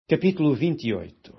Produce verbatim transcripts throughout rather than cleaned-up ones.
Capítulo vinte e oito.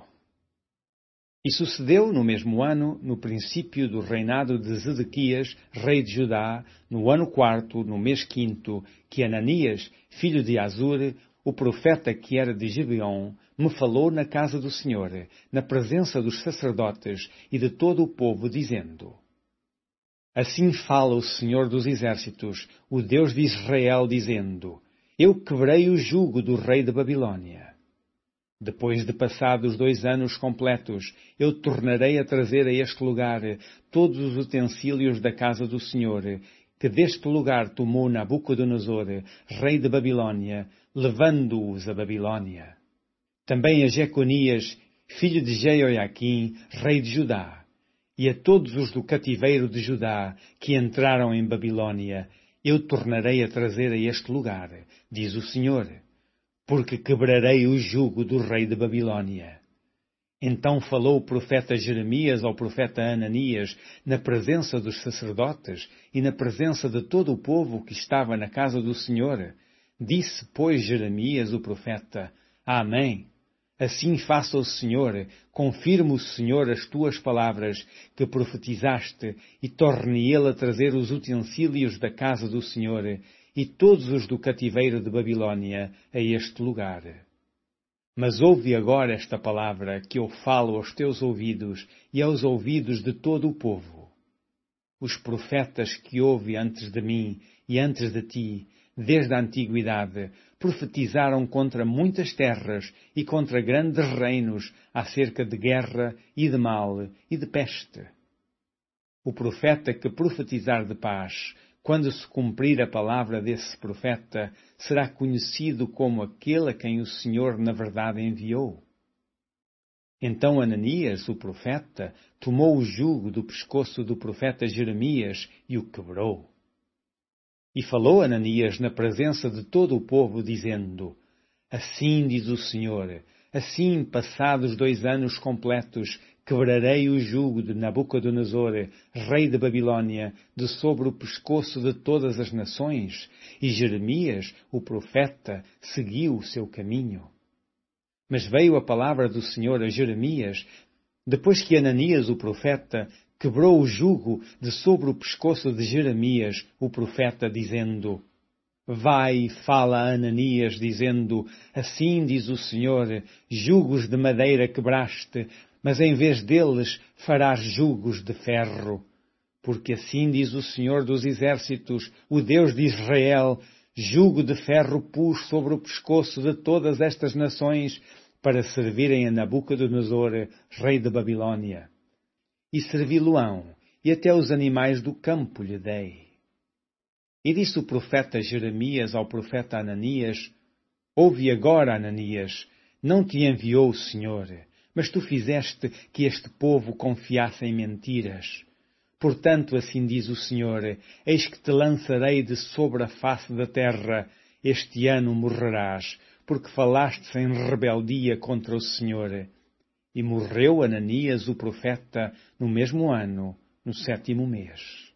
E sucedeu no mesmo ano, no princípio do reinado de Zedequias, rei de Judá, no ano quarto, no mês quinto, que Ananias, filho de Azur, o profeta que era de Gibeon, me falou na casa do Senhor, na presença dos sacerdotes e de todo o povo, dizendo: Assim fala o Senhor dos exércitos, o Deus de Israel, dizendo: Eu quebrei o jugo do rei da Babilônia. Depois de passados dois anos completos, eu tornarei a trazer a este lugar todos os utensílios da casa do Senhor, que deste lugar tomou Nabucodonosor, rei de Babilônia, levando-os a Babilônia. Também a Jeconias, filho de Jeoiaquim, rei de Judá, e a todos os do cativeiro de Judá que entraram em Babilônia, eu tornarei a trazer a este lugar, diz o Senhor, porque quebrarei o jugo do rei de Babilônia. Então falou o profeta Jeremias ao profeta Ananias, na presença dos sacerdotes e na presença de todo o povo que estava na casa do Senhor. Disse, pois, Jeremias, o profeta: Amém. Assim faça o Senhor, confirme o Senhor as tuas palavras que profetizaste, e torne ele a trazer os utensílios da casa do Senhor, e todos os do cativeiro de Babilônia, a este lugar. Mas ouve agora esta palavra que eu falo aos teus ouvidos e aos ouvidos de todo o povo. Os profetas que houve antes de mim e antes de ti, desde a antiguidade, profetizaram contra muitas terras e contra grandes reinos acerca de guerra e de mal e de peste. O profeta que profetizar de paz, quando se cumprir a palavra desse profeta, será conhecido como aquele a quem o Senhor na verdade enviou. Então Ananias, o profeta, tomou o jugo do pescoço do profeta Jeremias e o quebrou. E falou Ananias na presença de todo o povo, dizendo: Assim diz o Senhor, assim, passados dois anos completos, quebrarei o jugo de Nabucodonosor, rei de Babilônia, de sobre o pescoço de todas as nações, e Jeremias, o profeta, seguiu o seu caminho. Mas veio a palavra do Senhor a Jeremias, depois que Ananias, o profeta, quebrou o jugo de sobre o pescoço de Jeremias, o profeta, dizendo: Vai e fala a Ananias, dizendo: Assim diz o Senhor, jugos de madeira quebraste, mas em vez deles farás jugos de ferro. Porque assim diz o Senhor dos exércitos, o Deus de Israel, jugo de ferro pus sobre o pescoço de todas estas nações, para servirem a Nabucodonosor, rei de Babilônia. E servi-lo-ão, e até os animais do campo lhe dei. E disse o profeta Jeremias ao profeta Ananias: Ouve agora, Ananias, não te enviou o Senhor, mas tu fizeste que este povo confiasse em mentiras. Portanto, assim diz o Senhor: Eis que te lançarei de sobre a face da terra, este ano morrerás, porque falaste em rebeldia contra o Senhor. E morreu Ananias, o profeta, no mesmo ano, no sétimo mês.